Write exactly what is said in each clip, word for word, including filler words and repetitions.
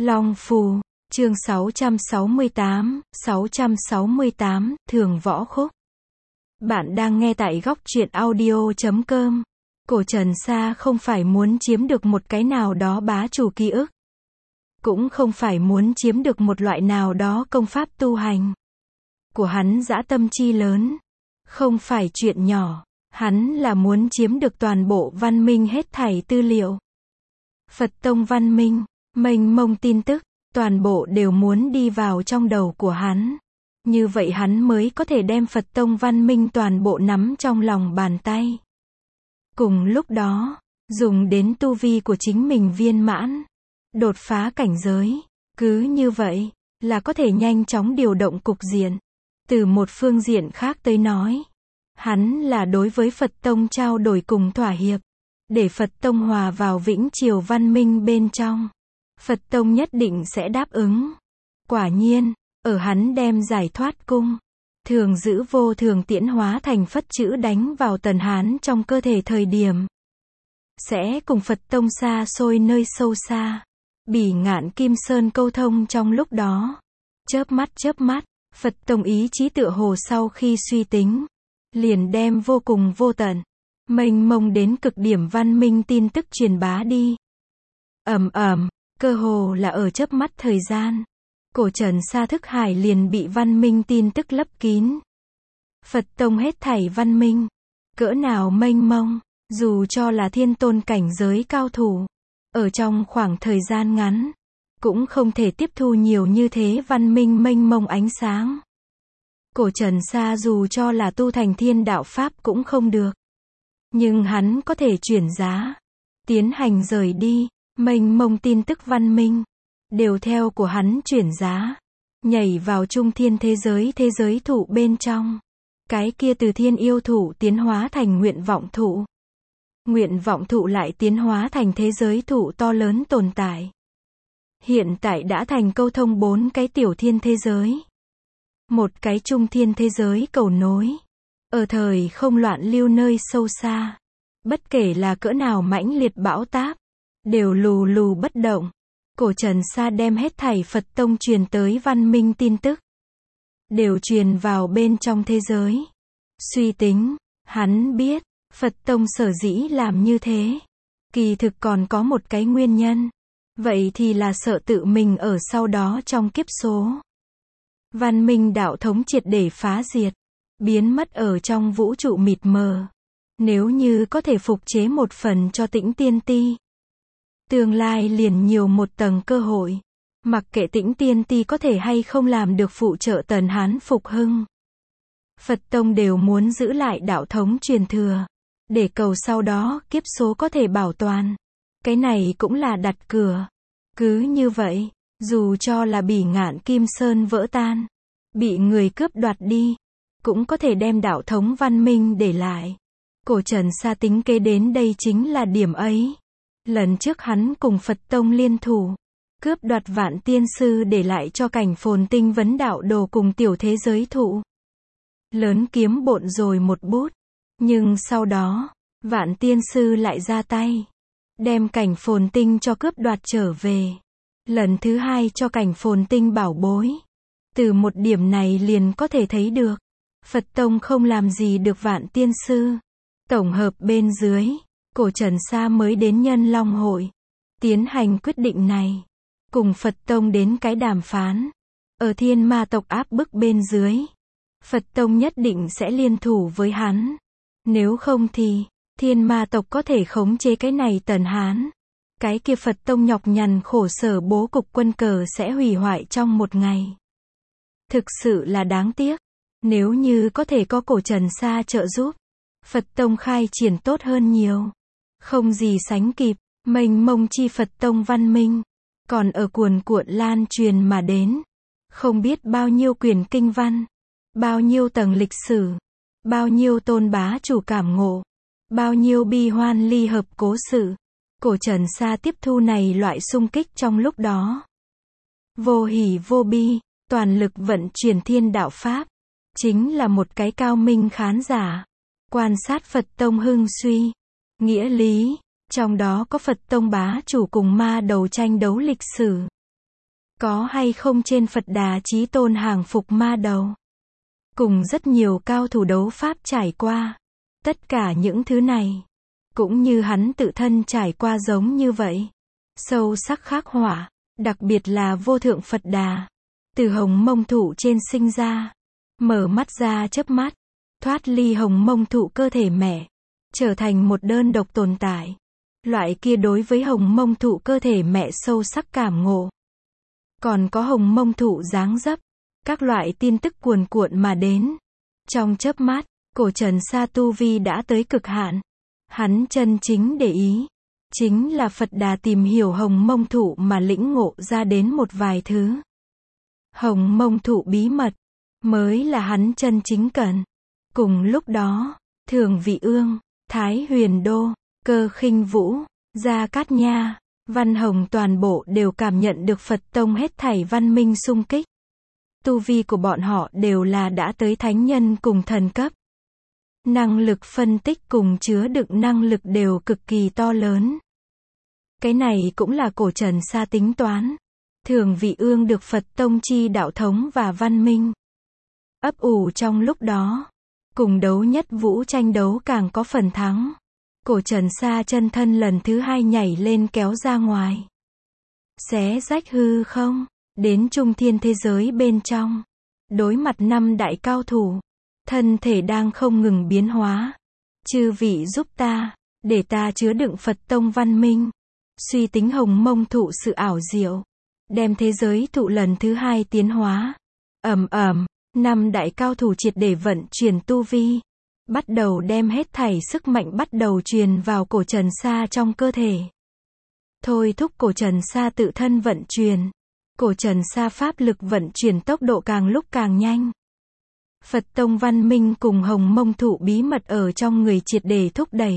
Long Phù, chương sáu trăm sáu mươi tám, sáu trăm sáu mươi tám, Thường Võ Khúc. Bạn đang nghe tại góc truyện audio chấm com. Cổ Trần Sa không phải muốn chiếm được một cái nào đó bá chủ ký ức. Cũng không phải muốn chiếm được một loại nào đó công pháp tu hành. Của hắn dã tâm chi lớn. Không phải chuyện nhỏ. Hắn là muốn chiếm được toàn bộ văn minh hết thảy tư liệu. Phật tông văn minh, mênh mông tin tức, toàn bộ đều muốn đi vào trong đầu của hắn. Như vậy hắn mới có thể đem Phật tông văn minh toàn bộ nắm trong lòng bàn tay. Cùng lúc đó, dùng đến tu vi của chính mình viên mãn, đột phá cảnh giới, cứ như vậy, là có thể nhanh chóng điều động cục diện. Từ một phương diện khác tới nói, hắn là đối với Phật tông trao đổi cùng thỏa hiệp, để Phật tông hòa vào vĩnh triều văn minh bên trong. Phật tông nhất định sẽ đáp ứng. Quả nhiên, ở hắn đem giải thoát cung, thường giữ vô thường tiễn hóa thành phất chữ đánh vào Tần Hán trong cơ thể thời điểm, sẽ cùng Phật tông xa xôi nơi sâu xa, bỉ ngạn Kim Sơn câu thông trong lúc đó. Chớp mắt chớp mắt, Phật tông ý chí tựa hồ sau khi suy tính, liền đem vô cùng vô tận, mênh mông đến cực điểm văn minh tin tức truyền bá đi. Ầm ầm, cơ hồ là ở chớp mắt thời gian, Cổ Trần Sa thức hải liền bị văn minh tin tức lấp kín. Phật tông hết thảy văn minh, cỡ nào mênh mông, dù cho là thiên tôn cảnh giới cao thủ, ở trong khoảng thời gian ngắn, cũng không thể tiếp thu nhiều như thế văn minh mênh mông ánh sáng. Cổ Trần Sa dù cho là tu thành thiên đạo pháp cũng không được. Nhưng hắn có thể chuyển giá, tiến hành rời đi, mênh mông tin tức văn minh, đều theo của hắn chuyển giá, nhảy vào trung thiên thế giới thế giới thụ bên trong. Cái kia từ thiên yêu thụ tiến hóa thành nguyện vọng thụ. Nguyện vọng thụ lại tiến hóa thành thế giới thụ to lớn tồn tại. Hiện tại đã thành câu thông bốn cái tiểu thiên thế giới. Một cái trung thiên thế giới cầu nối. Ở thời không loạn lưu nơi sâu xa. Bất kể là cỡ nào mãnh liệt bão táp, đều lù lù bất động. Cổ Trần Sa đem hết thảy Phật tông truyền tới văn minh tin tức, đều truyền vào bên trong thế giới. Suy tính, hắn biết, Phật tông sở dĩ làm như thế, kỳ thực còn có một cái nguyên nhân. Vậy thì là sợ tự mình ở sau đó trong kiếp số, văn minh đạo thống triệt để phá diệt, biến mất ở trong vũ trụ mịt mờ. Nếu như có thể phục chế một phần cho Tĩnh Tiên Ti, tương lai liền nhiều một tầng cơ hội. Mặc kệ Tĩnh Tiên Ti có thể hay không làm được phụ trợ Tần Hán phục hưng, Phật tông đều muốn giữ lại đạo thống truyền thừa, để cầu sau đó kiếp số có thể bảo toàn. Cái này cũng là đặt cửa. Cứ như vậy, dù cho là bỉ ngạn Kim Sơn vỡ tan, bị người cướp đoạt đi, cũng có thể đem đạo thống văn minh để lại. Cổ Trần Sa tính kế đến đây chính là điểm ấy. Lần trước hắn cùng Phật tông liên thủ, cướp đoạt Vạn Tiên Sư để lại cho Cảnh Phồn Tinh vấn đạo đồ cùng tiểu thế giới thụ. Lớn kiếm bộn rồi một bút. Nhưng sau đó, Vạn Tiên Sư lại ra tay, đem Cảnh Phồn Tinh cho cướp đoạt trở về. Lần thứ hai cho Cảnh Phồn Tinh bảo bối. Từ một điểm này liền có thể thấy được, Phật tông không làm gì được Vạn Tiên Sư. Tổng hợp bên dưới, Cổ Trần Sa mới đến Nhân Long Hội, tiến hành quyết định này, cùng Phật tông đến cái đàm phán. Ở thiên ma tộc áp bức bên dưới, Phật tông nhất định sẽ liên thủ với hắn. Nếu không thì, thiên ma tộc có thể khống chế cái này Tần Hán. Cái kia Phật tông nhọc nhằn khổ sở bố cục quân cờ sẽ hủy hoại trong một ngày. Thực sự là đáng tiếc. Nếu như có thể có Cổ Trần Sa trợ giúp, Phật tông khai triển tốt hơn nhiều. Không gì sánh kịp, mênh mông chi Phật tông văn minh, còn ở cuồn cuộn lan truyền mà đến. Không biết bao nhiêu quyển kinh văn, bao nhiêu tầng lịch sử, bao nhiêu tôn bá chủ cảm ngộ, bao nhiêu bi hoan ly hợp cố sự. Cổ Trần Sa tiếp thu này loại xung kích trong lúc đó. Vô hỉ vô bi, toàn lực vận chuyển thiên đạo Pháp. Chính là một cái cao minh khán giả. Quan sát Phật tông hưng suy, nghĩa lý, trong đó có Phật tông bá chủ cùng ma đầu tranh đấu lịch sử. Có hay không trên Phật Đà Chí Tôn hàng phục ma đầu. Cùng rất nhiều cao thủ đấu pháp trải qua. Tất cả những thứ này, cũng như hắn tự thân trải qua giống như vậy. Sâu sắc khắc họa, đặc biệt là vô thượng Phật Đà. Từ hồng mông thụ trên sinh ra, mở mắt ra chớp mắt, thoát ly hồng mông thụ cơ thể mẹ, trở thành một đơn độc tồn tại. Loại kia đối với hồng mông thụ cơ thể mẹ sâu sắc cảm ngộ. Còn có hồng mông thụ dáng dấp, các loại tin tức cuồn cuộn mà đến. Trong chớp mắt, cổ Trần Sa tu vi đã tới cực hạn. Hắn chân chính để ý, chính là Phật Đà tìm hiểu hồng mông thụ mà lĩnh ngộ ra đến một vài thứ. Hồng mông thụ bí mật, mới là hắn chân chính cần. Cùng lúc đó, Thường Vị Ương, Thái Huyền Đô, Cơ Khinh Vũ, Gia Cát Nha, Văn Hồng toàn bộ đều cảm nhận được Phật tông hết thảy văn minh xung kích. Tu vi của bọn họ đều là đã tới thánh nhân cùng thần cấp. Năng lực phân tích cùng chứa đựng năng lực đều cực kỳ to lớn. Cái này cũng là cổ Trần Sa tính toán. Thường Vị Ương được Phật tông chi đạo thống và văn minh. Ấp ủ trong lúc đó, cùng đấu nhất vũ tranh đấu càng có phần thắng. Cổ Trần Sa chân thân lần thứ hai nhảy lên kéo ra ngoài. Xé rách hư không, đến trung thiên thế giới bên trong. Đối mặt năm đại cao thủ, thân thể đang không ngừng biến hóa. Chư vị giúp ta, để ta chứa đựng Phật tông văn minh. Suy tính hồng mông thụ sự ảo diệu. Đem thế giới thụ lần thứ hai tiến hóa. Ầm ầm, năm đại cao thủ triệt để vận chuyển tu vi. Bắt đầu đem hết thảy sức mạnh bắt đầu truyền vào cổ Trần Sa trong cơ thể. Thôi thúc cổ Trần Sa tự thân vận chuyển. Cổ Trần Sa pháp lực vận chuyển tốc độ càng lúc càng nhanh. Phật tông văn minh cùng hồng mông thụ bí mật ở trong người triệt để thúc đẩy.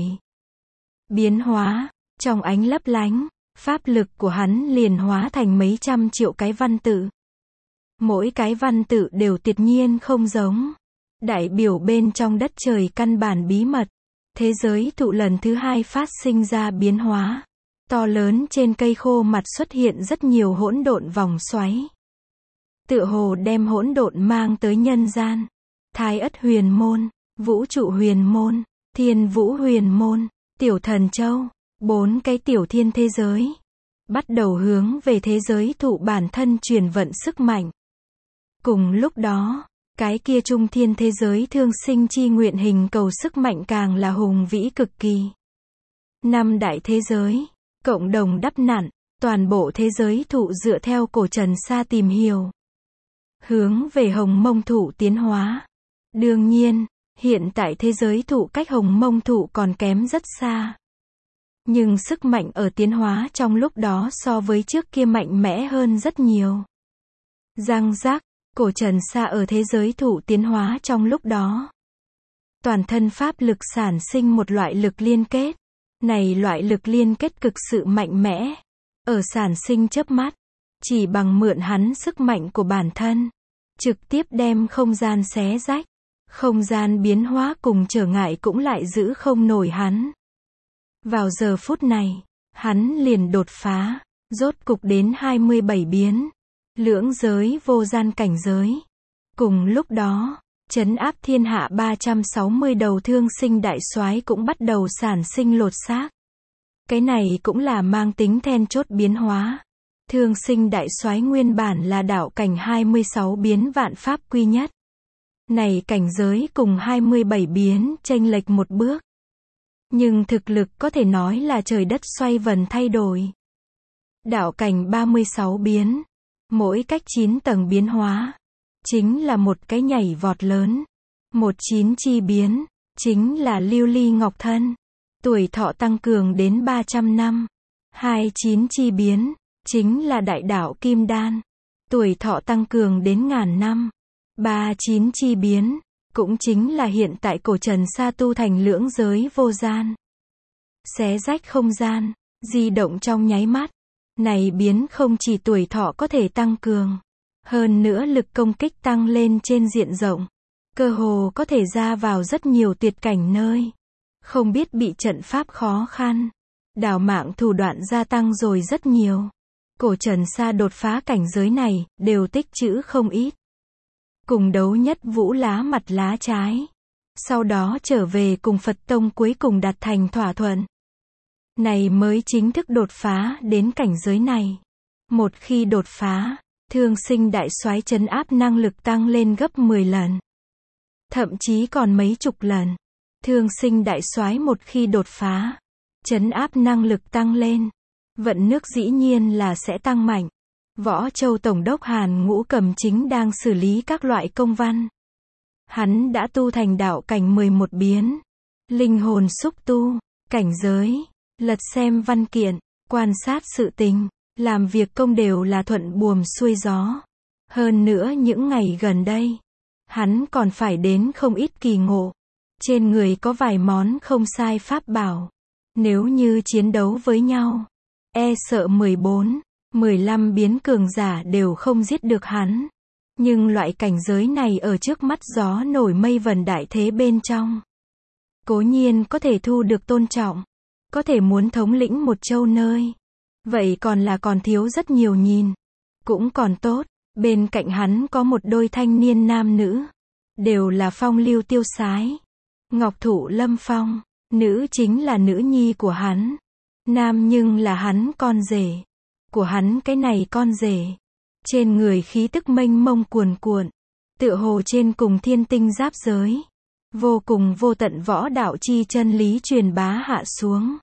Biến hóa, trong ánh lấp lánh, pháp lực của hắn liền hóa thành mấy trăm triệu cái văn tự. Mỗi cái văn tự đều tuyệt nhiên không giống. Đại biểu bên trong đất trời căn bản bí mật. Thế giới thụ lần thứ hai phát sinh ra biến hóa. To lớn trên cây khô mặt xuất hiện rất nhiều hỗn độn vòng xoáy. Tựa hồ đem hỗn độn mang tới nhân gian. Thái ất huyền môn, vũ trụ huyền môn, thiên vũ huyền môn, tiểu thần châu, bốn cái tiểu thiên thế giới. Bắt đầu hướng về thế giới thụ bản thân truyền vận sức mạnh. Cùng lúc đó, cái kia trung thiên thế giới thương sinh chi nguyện hình cầu sức mạnh càng là hùng vĩ cực kỳ. Năm đại thế giới, cộng đồng đắp nặn, toàn bộ thế giới thụ dựa theo cổ Trần Sa tìm hiểu. Hướng về hồng mông thụ tiến hóa. Đương nhiên, hiện tại thế giới thụ cách hồng mông thụ còn kém rất xa. Nhưng sức mạnh ở tiến hóa trong lúc đó so với trước kia mạnh mẽ hơn rất nhiều. Răng rác, cổ Trần Sa ở thế giới thụ tiến hóa trong lúc đó. Toàn thân pháp lực sản sinh một loại lực liên kết. Này loại lực liên kết cực sự mạnh mẽ. Ở sản sinh chớp mắt. Chỉ bằng mượn hắn sức mạnh của bản thân. Trực tiếp đem không gian xé rách. Không gian biến hóa cùng trở ngại cũng lại giữ không nổi hắn. Vào giờ phút này, hắn liền đột phá. Rốt cục đến hai mươi bảy biến. Lưỡng giới vô gian cảnh giới. Cùng lúc đó, trấn áp thiên hạ ba trăm sáu mươi đầu thương sinh đại soái cũng bắt đầu sản sinh lột xác. Cái này cũng là mang tính then chốt biến hóa. Thương sinh đại soái nguyên bản là đạo cảnh hai mươi sáu biến vạn pháp quy nhất. Này cảnh giới cùng hai mươi bảy biến chênh lệch một bước. Nhưng thực lực có thể nói là trời đất xoay vần thay đổi. Đạo cảnh ba mươi sáu biến. Mỗi cách chín tầng biến hóa. Chính là một cái nhảy vọt lớn. Một chín chi biến. Chính là lưu ly ngọc thân. Tuổi thọ tăng cường đến ba trăm năm. Hai chín chi biến. Chính là đại đạo kim đan. Tuổi thọ tăng cường đến ngàn năm. Ba chín chi biến. Cũng chính là hiện tại cổ Trần Sa tu thành lưỡng giới vô gian. Xé rách không gian. Di động trong nháy mắt. Này biến không chỉ tuổi thọ có thể tăng cường. Hơn nữa lực công kích tăng lên trên diện rộng. Cơ hồ có thể ra vào rất nhiều tuyệt cảnh nơi. Không biết bị trận pháp khó khăn. Đào mạng thủ đoạn gia tăng rồi rất nhiều. Cổ Trần Sa đột phá cảnh giới này, đều tích trữ không ít. Cùng đấu nhất vũ lá mặt lá trái. Sau đó trở về cùng Phật Tông cuối cùng đạt thành thỏa thuận. Này mới chính thức đột phá đến cảnh giới này. Một khi đột phá, Thương Sinh đại soái trấn áp năng lực tăng lên gấp mười lần. Thậm chí còn mấy chục lần. Thương Sinh đại soái một khi đột phá, trấn áp năng lực tăng lên, vận nước dĩ nhiên là sẽ tăng mạnh. Võ Châu Tổng đốc Hàn Ngũ Cầm chính đang xử lý các loại công văn. Hắn đã tu thành đạo cảnh mười một biến. Linh hồn xúc tu, cảnh giới, lật xem văn kiện, quan sát sự tình, làm việc công đều là thuận buồm xuôi gió. Hơn nữa những ngày gần đây, hắn còn phải đến không ít kỳ ngộ. Trên người có vài món không sai pháp bảo. Nếu như chiến đấu với nhau, e sợ mười bốn, mười lăm biến cường giả đều không giết được hắn. Nhưng loại cảnh giới này ở trước mắt gió nổi mây vần đại thế bên trong. Cố nhiên có thể thu được tôn trọng. Có thể muốn thống lĩnh một châu nơi. Vậy còn là còn thiếu rất nhiều nhìn. Cũng còn tốt, bên cạnh hắn có một đôi thanh niên nam nữ. Đều là phong lưu tiêu sái. Ngọc Thụ Lâm Phong, nữ chính là nữ nhi của hắn. Nam nhưng là hắn con rể. Của hắn cái này con rể. Trên người khí tức mênh mông cuồn cuộn. Tựa hồ trên cùng thiên tinh giáp giới. Vô cùng vô tận võ đạo chi chân lý truyền bá hạ xuống.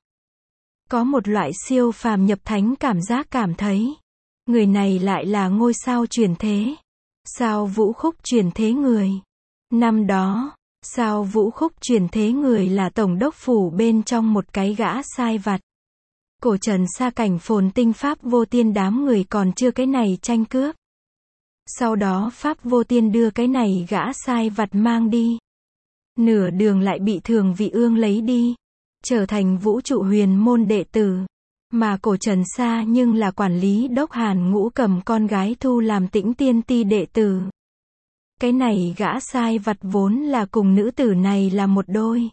Có một loại siêu phàm nhập thánh cảm giác cảm thấy. Người này lại là ngôi sao truyền thế. Sao Vũ Khúc truyền thế người. Năm đó, Sao Vũ Khúc truyền thế người là tổng đốc phủ bên trong một cái gã sai vặt. Cổ Trần Sa cảnh phồn tinh Pháp Vô Tiên đám người còn chưa cái này tranh cướp. Sau đó Pháp Vô Tiên đưa cái này gã sai vặt mang đi. Nửa đường lại bị Thường Vị Ương lấy đi. Trở thành vũ trụ huyền môn đệ tử. Mà Cổ Trần Sa nhưng là quản lý đốc Hàn Ngũ Cầm con gái thu làm Tĩnh Tiên Ti đệ tử. Cái này gã sai vặt vốn là cùng nữ tử này là một đôi.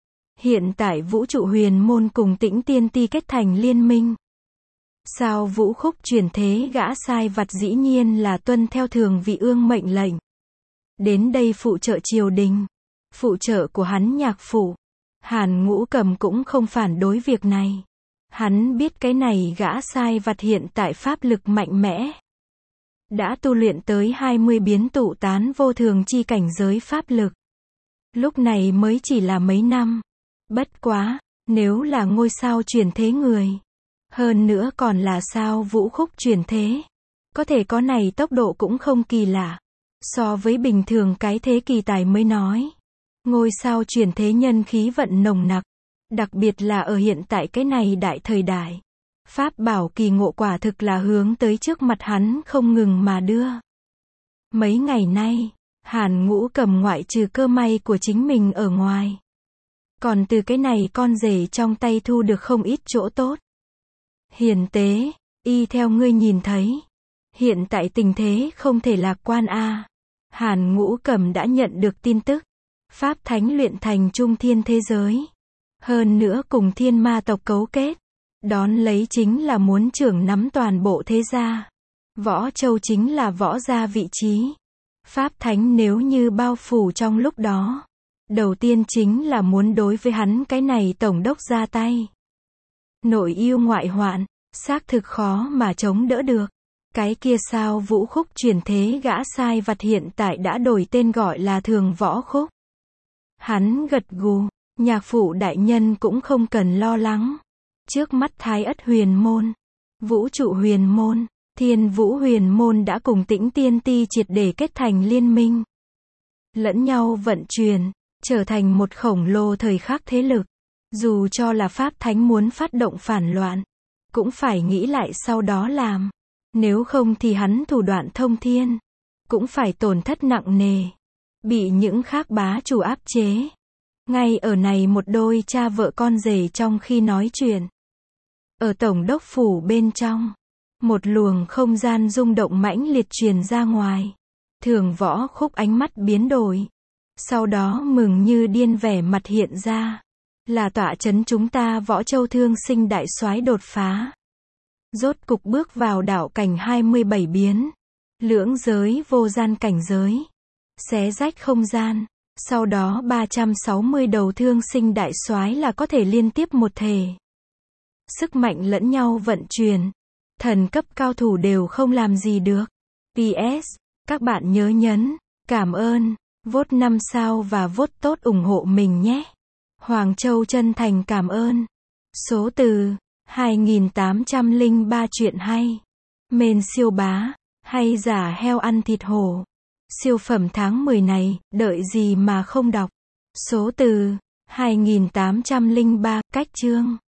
Hiện tại vũ trụ huyền môn cùng Tĩnh Tiên Ti kết thành liên minh. Sao Vũ Khúc chuyển thế gã sai vặt dĩ nhiên là tuân theo Thường Vị Ương mệnh lệnh. Đến đây phụ trợ triều đình. Phụ trợ của hắn nhạc phủ. Hàn Ngũ Cầm cũng không phản đối việc này. Hắn biết cái này gã sai vặt hiện tại pháp lực mạnh mẽ. Đã tu luyện tới hai mươi biến tụ tán vô thường chi cảnh giới pháp lực. Lúc này mới chỉ là mấy năm. Bất quá, nếu là ngôi sao chuyển thế người. Hơn nữa còn là Sao Vũ Khúc chuyển thế. Có thể có này tốc độ cũng không kỳ lạ. So với bình thường cái thế kỳ tài mới nói. Ngôi sao chuyển thế nhân khí vận nồng nặc. Đặc biệt là ở hiện tại cái này đại thời đại. Pháp bảo kỳ ngộ quả thực là hướng tới trước mặt hắn không ngừng mà đưa. Mấy ngày nay, Hàn Ngũ Cầm ngoại trừ cơ may của chính mình ở ngoài. Còn từ cái này con rể trong tay thu được không ít chỗ tốt. Hiền tế, y theo ngươi nhìn thấy. Hiện tại tình thế không thể lạc quan a. Hàn Ngũ Cầm đã nhận được tin tức. Pháp Thánh luyện thành trung thiên thế giới. Hơn nữa cùng thiên ma tộc cấu kết. Đón lấy chính là muốn trưởng nắm toàn bộ thế gia. Võ Châu chính là võ gia vị trí. Pháp Thánh nếu như bao phủ trong lúc đó. Đầu tiên chính là muốn đối với hắn cái này tổng đốc ra tay. Nội yêu ngoại hoạn, xác thực khó mà chống đỡ được. Cái kia Sao Vũ Khúc chuyển thế gã sai vặt hiện tại đã đổi tên gọi là Thường Võ Khúc. Hắn gật gù, nhạc phụ đại nhân cũng không cần lo lắng. Trước mắt Thái Ất huyền môn, vũ trụ huyền môn, Thiên Vũ huyền môn đã cùng Tĩnh Tiên Ti triệt để kết thành liên minh. Lẫn nhau vận chuyển, trở thành một khổng lồ thời khắc thế lực. Dù cho là Pháp Thánh muốn phát động phản loạn, cũng phải nghĩ lại sau đó làm. Nếu không thì hắn thủ đoạn thông thiên, cũng phải tổn thất nặng nề. Bị những khác bá chủ áp chế. Ngay ở này một đôi cha vợ con rể trong khi nói chuyện. Ở tổng đốc phủ bên trong, một luồng không gian rung động mãnh liệt truyền ra ngoài. Thường Võ Khúc ánh mắt biến đổi. Sau đó mừng như điên vẻ mặt hiện ra. Là tọa chấn chúng ta Võ Châu Thương Sinh đại soái đột phá. Rốt cục bước vào đạo cảnh hai mươi bảy biến. Lưỡng giới vô gian cảnh giới. Xé rách không gian. Sau đó ba trăm sáu mươi đầu thương sinh đại soái là có thể liên tiếp một thể. Sức mạnh lẫn nhau vận chuyển. Thần cấp cao thủ đều không làm gì được. pê ét. Các bạn nhớ nhấn. Cảm ơn. Vote năm sao và vote tốt ủng hộ mình nhé. Hoàng Châu chân thành cảm ơn. Số từ. hai nghìn tám trăm lẻ ba chuyện hay. Mền siêu bá. Hay giả heo ăn thịt hổ. Siêu phẩm tháng mười này, đợi gì mà không đọc. Số từ. hai nghìn tám trăm lẻ ba. Cách chương.